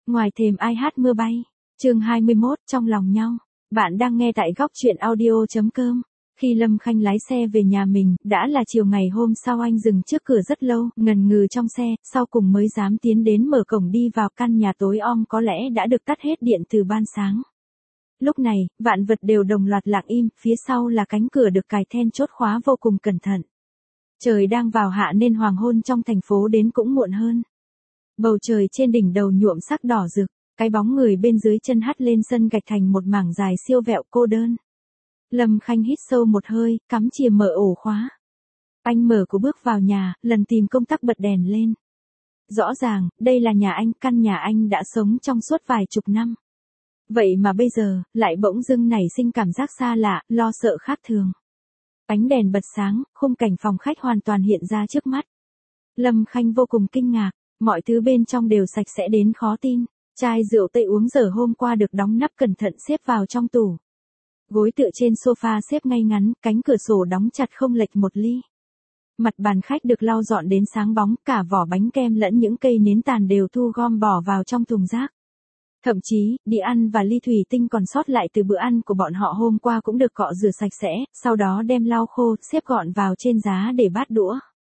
Ngoài thềm ai hát mưa bay. Chương 21, trong lòng nhau. Bạn đang nghe tại góc truyện audio.com. Khi Lâm Khanh lái xe về nhà mình, đã là chiều ngày hôm sau. Anh dừng trước cửa rất lâu, ngần ngừ trong xe, sau cùng mới dám tiến đến mở cổng đi vào. Căn nhà tối om có lẽ đã được tắt hết điện từ ban sáng. Lúc này, vạn vật đều đồng loạt lặng im, phía sau là cánh cửa được cài then chốt khóa vô cùng cẩn thận. Trời đang vào hạ nên hoàng hôn trong thành phố đến cũng muộn hơn. Bầu trời trên đỉnh đầu nhuộm sắc đỏ rực, cái bóng người bên dưới chân hắt lên sân gạch thành một mảng dài siêu vẹo cô đơn. Lâm Khanh hít sâu một hơi, cắm chìa mở ổ khóa. Anh mở cửa bước vào nhà, lần tìm công tắc bật đèn lên. Rõ ràng, đây là nhà anh, căn nhà anh đã sống trong suốt vài chục năm. Vậy mà bây giờ, lại bỗng dưng nảy sinh cảm giác xa lạ, lo sợ khác thường. Ánh đèn bật sáng, khung cảnh phòng khách hoàn toàn hiện ra trước mắt. Lâm Khanh vô cùng kinh ngạc, mọi thứ bên trong đều sạch sẽ đến khó tin. Chai rượu tây uống giờ hôm qua được đóng nắp cẩn thận xếp vào trong tủ. Gối tựa trên sofa xếp ngay ngắn, cánh cửa sổ đóng chặt không lệch một ly. Mặt bàn khách được lau dọn đến sáng bóng, cả vỏ bánh kem lẫn những cây nến tàn đều thu gom bỏ vào trong thùng rác. Thậm chí, đĩa ăn và ly thủy tinh còn sót lại từ bữa ăn của bọn họ hôm qua cũng được cọ rửa sạch sẽ, sau đó đem lau khô, xếp gọn vào trên giá để bát đũa.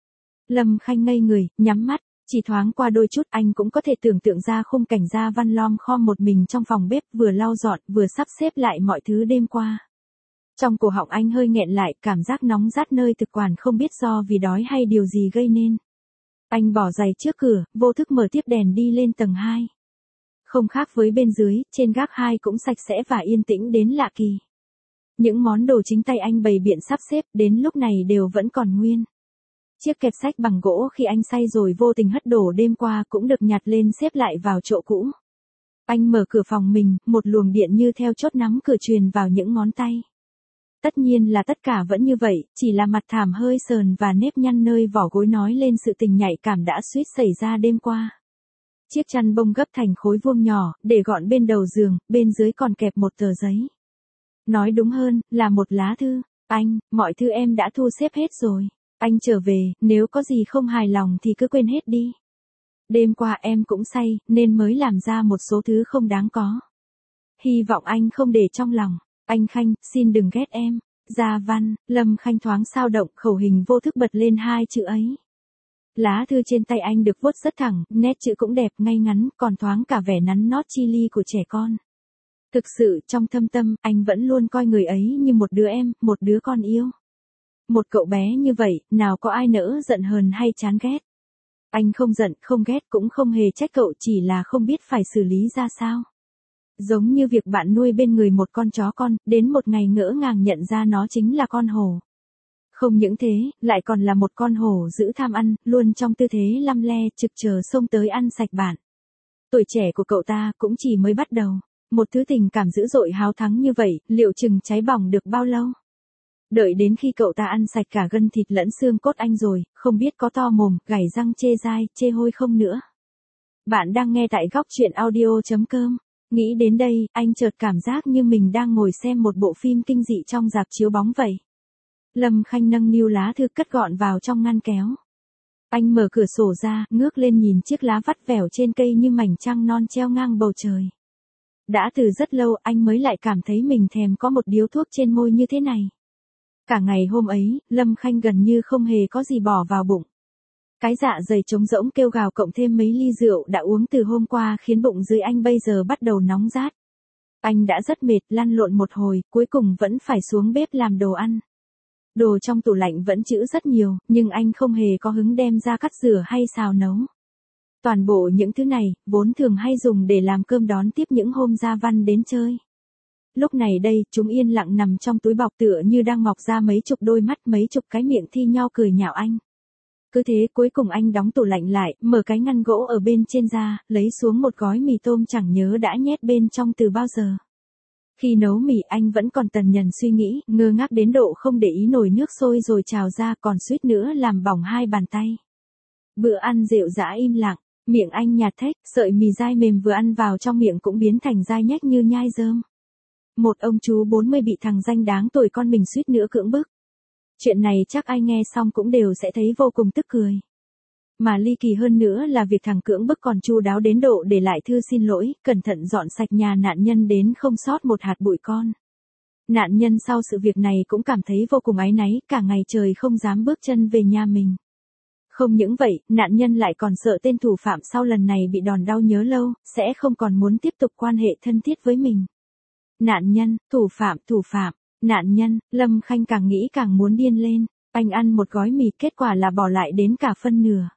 Lâm Khanh ngây người, nhắm mắt, chỉ thoáng qua đôi chút anh cũng có thể tưởng tượng ra khung cảnh Gia Văn lom khom một mình trong phòng bếp vừa lau dọn vừa sắp xếp lại mọi thứ đêm qua. Trong cổ họng anh hơi nghẹn lại, cảm giác nóng rát nơi thực quản không biết do vì đói hay điều gì gây nên. Anh bỏ giày trước cửa, vô thức mở tiếp đèn đi lên tầng 2. Không khác với bên dưới, trên gác 2 cũng sạch sẽ và yên tĩnh đến lạ kỳ. Những món đồ chính tay anh bày biện sắp xếp đến lúc này đều vẫn còn nguyên. Chiếc kẹp sách bằng gỗ khi anh say rồi vô tình hất đổ đêm qua cũng được nhặt lên xếp lại vào chỗ cũ. Anh mở cửa phòng mình, một luồng điện như theo chốt nắm cửa truyền vào những ngón tay. Tất nhiên là tất cả vẫn như vậy, chỉ là mặt thảm hơi sờn và nếp nhăn nơi vỏ gối nói lên sự tình nhạy cảm đã suýt xảy ra đêm qua. Chiếc chăn bông gấp thành khối vuông nhỏ, để gọn bên đầu giường, bên dưới còn kẹp một tờ giấy. Nói đúng hơn, là một lá thư. Anh, mọi thư em đã thu xếp hết rồi. Anh trở về, nếu có gì không hài lòng thì cứ quên hết đi. Đêm qua em cũng say, nên mới làm ra một số thứ không đáng có. Hy vọng anh không để trong lòng. Anh Khanh, xin đừng ghét em. Gia Văn. Lâm Khanh thoáng xao động, khẩu hình vô thức bật lên hai chữ ấy. Lá thư trên tay anh được vuốt rất thẳng, nét chữ cũng đẹp ngay ngắn, còn thoáng cả vẻ nắn nót chi ly của trẻ con. Thực sự, trong thâm tâm, anh vẫn luôn coi người ấy như một đứa em, một đứa con yêu. Một cậu bé như vậy, nào có ai nỡ giận hờn hay chán ghét. Anh không giận, không ghét cũng không hề trách cậu, chỉ là không biết phải xử lý ra sao. Giống như việc bạn nuôi bên người một con chó con, đến một ngày ngỡ ngàng nhận ra nó chính là con hổ. Không những thế, lại còn là một con hổ dữ tham ăn, luôn trong tư thế lăm le, trực chờ xông tới ăn sạch bạn. Tuổi trẻ của cậu ta cũng chỉ mới bắt đầu. Một thứ tình cảm dữ dội háo thắng như vậy, liệu chừng cháy bỏng được bao lâu? Đợi đến khi cậu ta ăn sạch cả gân thịt lẫn xương cốt anh rồi, không biết có to mồm, gảy răng chê dai, chê hôi không nữa. Bạn đang nghe tại góc truyện audio.com. Nghĩ đến đây, anh chợt cảm giác như mình đang ngồi xem một bộ phim kinh dị trong rạp chiếu bóng vậy. Lâm Khanh nâng niu lá thư cất gọn vào trong ngăn kéo. Anh mở cửa sổ ra, ngước lên nhìn chiếc lá vắt vẻo trên cây như mảnh trăng non treo ngang bầu trời. Đã từ rất lâu anh mới lại cảm thấy mình thèm có một điếu thuốc trên môi như thế này. Cả ngày hôm ấy, Lâm Khanh gần như không hề có gì bỏ vào bụng. Cái dạ dày trống rỗng kêu gào cộng thêm mấy ly rượu đã uống từ hôm qua khiến bụng dưới anh bây giờ bắt đầu nóng rát. Anh đã rất mệt, lăn lộn một hồi, cuối cùng vẫn phải xuống bếp làm đồ ăn. Đồ trong tủ lạnh vẫn trữ rất nhiều, nhưng anh không hề có hứng đem ra cắt rửa hay xào nấu. Toàn bộ những thứ này, vốn thường hay dùng để làm cơm đón tiếp những hôm Gia Văn đến chơi. Lúc này đây, chúng yên lặng nằm trong túi bọc tựa như đang mọc ra mấy chục đôi mắt, mấy chục cái miệng thi nhau cười nhạo anh. Cứ thế cuối cùng anh đóng tủ lạnh lại, mở cái ngăn gỗ ở bên trên ra, lấy xuống một gói mì tôm chẳng nhớ đã nhét bên trong từ bao giờ. Khi nấu mì anh vẫn còn tần nhần suy nghĩ, ngơ ngác đến độ không để ý nồi nước sôi rồi trào ra còn suýt nữa làm bỏng hai bàn tay. Bữa ăn rệu rã im lặng, miệng anh nhạt thếch, sợi mì dai mềm vừa ăn vào trong miệng cũng biến thành dai nhách như nhai rơm. Một ông chú 40 bị thằng danh đáng tuổi con mình suýt nữa cưỡng bức. Chuyện này chắc ai nghe xong cũng đều sẽ thấy vô cùng tức cười. Mà ly kỳ hơn nữa là việc thằng cưỡng bức còn chu đáo đến độ để lại thư xin lỗi, cẩn thận dọn sạch nhà nạn nhân đến không sót một hạt bụi con. Nạn nhân sau sự việc này cũng cảm thấy vô cùng áy náy, cả ngày trời không dám bước chân về nhà mình. Không những vậy, nạn nhân lại còn sợ tên thủ phạm sau lần này bị đòn đau nhớ lâu, sẽ không còn muốn tiếp tục quan hệ thân thiết với mình. Nạn nhân, thủ phạm, nạn nhân, Lâm Khanh càng nghĩ càng muốn điên lên. Anh ăn một gói mì, kết quả là bỏ lại đến cả phân nửa.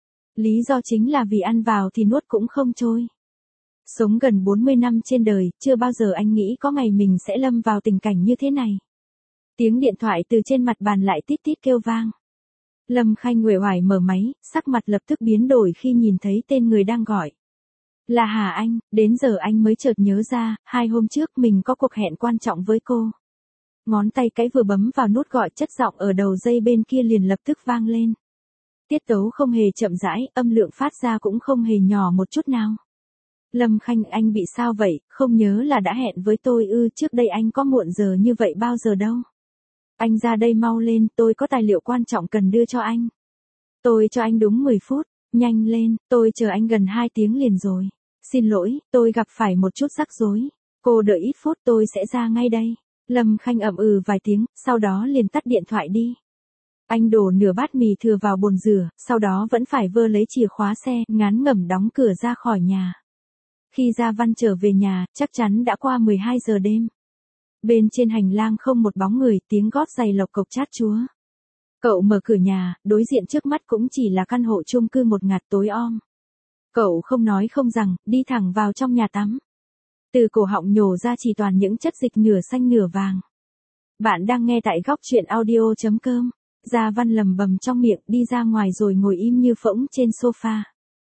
Lý do chính là vì ăn vào thì nuốt cũng không trôi. Sống gần 40 năm trên đời, chưa bao giờ anh nghĩ có ngày mình sẽ lâm vào tình cảnh như thế này. Tiếng điện thoại từ trên mặt bàn lại tít tít kêu vang. Lâm Khanh uể oải mở máy, sắc mặt lập tức biến đổi khi nhìn thấy tên người đang gọi. Là Hà Anh, đến giờ anh mới chợt nhớ ra, 2 hôm trước mình có cuộc hẹn quan trọng với cô. Ngón tay cái vừa bấm vào nút gọi, chất giọng ở đầu dây bên kia liền lập tức vang lên. Tiết tấu không hề chậm rãi, âm lượng phát ra cũng không hề nhỏ một chút nào. Lâm Khanh, anh bị sao vậy, không nhớ là đã hẹn với tôi ư? Trước đây anh có muộn giờ như vậy bao giờ đâu. Anh ra đây mau lên, tôi có tài liệu quan trọng cần đưa cho anh. Tôi cho anh đúng 10 phút, nhanh lên, tôi chờ anh gần 2 tiếng liền rồi. Xin lỗi, tôi gặp phải một chút rắc rối. Cô đợi ít phút, tôi sẽ ra ngay đây. Lâm Khanh ậm ừ vài tiếng, sau đó liền tắt điện thoại đi. Anh đổ nửa bát mì thừa vào bồn rửa, sau đó vẫn phải vơ lấy chìa khóa xe, ngán ngẩm đóng cửa ra khỏi nhà. Khi Gia Văn trở về nhà, chắc chắn đã qua 12 giờ đêm. Bên trên hành lang không một bóng người, tiếng gót giày lộc cộc chát chúa. Cậu mở cửa nhà, đối diện trước mắt cũng chỉ là căn hộ chung cư một ngạt tối om. Cậu không nói không rằng, đi thẳng vào trong nhà tắm. Từ cổ họng nhổ ra chỉ toàn những chất dịch nửa xanh nửa vàng. Bạn đang nghe tại góc truyện audio.com. Gia Văn lầm bầm trong miệng, đi ra ngoài rồi ngồi im như phỗng trên sofa.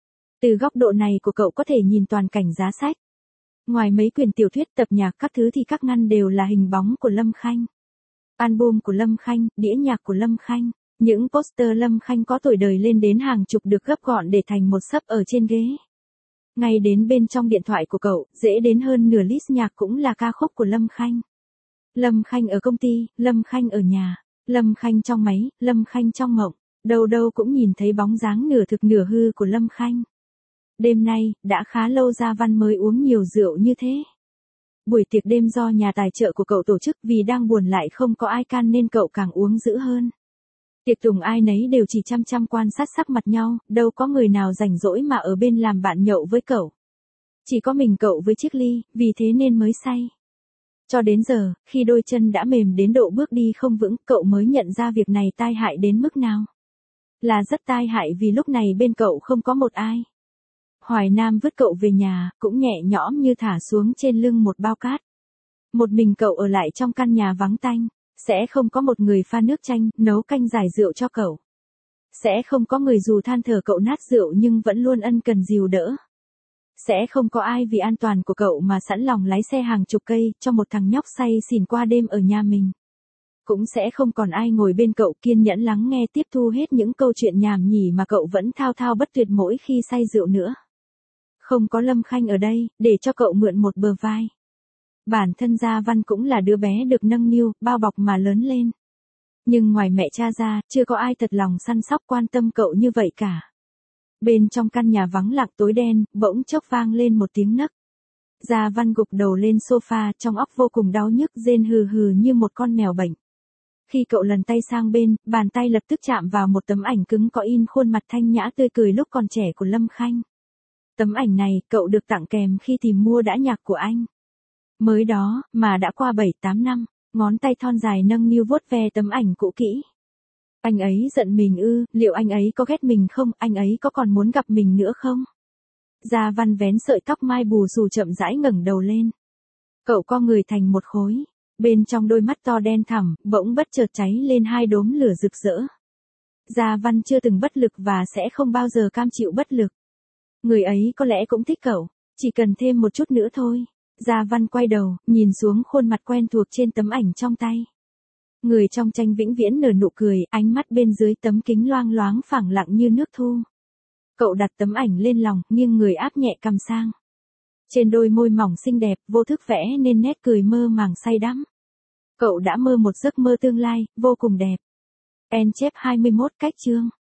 Từ góc độ này của cậu có thể nhìn toàn cảnh giá sách. Ngoài mấy quyển tiểu thuyết, tập nhạc các thứ thì các ngăn đều là hình bóng của Lâm Khanh. Album của Lâm Khanh, đĩa nhạc của Lâm Khanh, những poster Lâm Khanh có tuổi đời lên đến hàng chục được gấp gọn để thành một xấp ở trên ghế. Ngay đến bên trong điện thoại của cậu, dễ đến hơn nửa list nhạc cũng là ca khúc của Lâm Khanh. Lâm Khanh ở công ty, Lâm Khanh ở nhà, Lâm Khanh trong máy, Lâm Khanh trong mộng, đâu đâu cũng nhìn thấy bóng dáng nửa thực nửa hư của Lâm Khanh. Đêm nay, đã khá lâu Gia Văn mới uống nhiều rượu như thế. Buổi tiệc đêm do nhà tài trợ của cậu tổ chức, vì đang buồn lại không có ai can nên cậu càng uống dữ hơn. Tiệc tùng ai nấy đều chỉ chăm chăm quan sát sắc mặt nhau, đâu có người nào rảnh rỗi mà ở bên làm bạn nhậu với cậu. Chỉ có mình cậu với chiếc ly, vì thế nên mới say. Cho đến giờ, khi đôi chân đã mềm đến độ bước đi không vững, cậu mới nhận ra việc này tai hại đến mức nào. Là rất tai hại vì lúc này bên cậu không có một ai. Hoài Nam vứt cậu về nhà, cũng nhẹ nhõm như thả xuống trên lưng một bao cát. Một mình cậu ở lại trong căn nhà vắng tanh, sẽ không có một người pha nước chanh, nấu canh giải rượu cho cậu. Sẽ không có người dù than thở cậu nát rượu nhưng vẫn luôn ân cần dìu đỡ. Sẽ không có ai vì an toàn của cậu mà sẵn lòng lái xe hàng chục cây cho một thằng nhóc say xỉn qua đêm ở nhà mình. Cũng sẽ không còn ai ngồi bên cậu kiên nhẫn lắng nghe tiếp thu hết những câu chuyện nhảm nhỉ mà cậu vẫn thao thao bất tuyệt mỗi khi say rượu nữa. Không có Lâm Khanh ở đây, để cho cậu mượn một bờ vai. Bản thân Gia Văn cũng là đứa bé được nâng niu, bao bọc mà lớn lên. Nhưng ngoài mẹ cha ra, chưa có ai thật lòng săn sóc quan tâm cậu như vậy cả. Bên trong căn nhà vắng lặng tối đen, bỗng chốc vang lên một tiếng nấc. Gia Văn gục đầu lên sofa, trong óc vô cùng đau nhức, rên hừ hừ như một con mèo bệnh. Khi cậu lần tay sang bên, bàn tay lập tức chạm vào một tấm ảnh cứng có in khuôn mặt thanh nhã tươi cười lúc còn trẻ của Lâm Khanh. Tấm ảnh này, cậu được tặng kèm khi tìm mua đĩa nhạc của anh. Mới đó, mà đã qua 7-8 năm, ngón tay thon dài nâng niu vuốt ve tấm ảnh cũ kỹ. Anh ấy giận mình ư, liệu anh ấy có ghét mình không, anh ấy có còn muốn gặp mình nữa không? Gia Văn vén sợi tóc mai bù xù chậm rãi ngẩng đầu lên. Cậu co người thành một khối, bên trong đôi mắt to đen thẳm, bỗng bất chợt cháy lên 2 đốm lửa rực rỡ. Gia Văn chưa từng bất lực và sẽ không bao giờ cam chịu bất lực. Người ấy có lẽ cũng thích cậu, chỉ cần thêm một chút nữa thôi. Gia Văn quay đầu, nhìn xuống khuôn mặt quen thuộc trên tấm ảnh trong tay. Người trong tranh vĩnh viễn nở nụ cười, ánh mắt bên dưới tấm kính loang loáng phẳng lặng như nước thu. Cậu đặt tấm ảnh lên lòng, nghiêng người áp nhẹ cằm sang. Trên đôi môi mỏng xinh đẹp, vô thức vẽ nên nét cười mơ màng say đắm. Cậu đã mơ một giấc mơ tương lai, vô cùng đẹp. En chép 21 cách chương.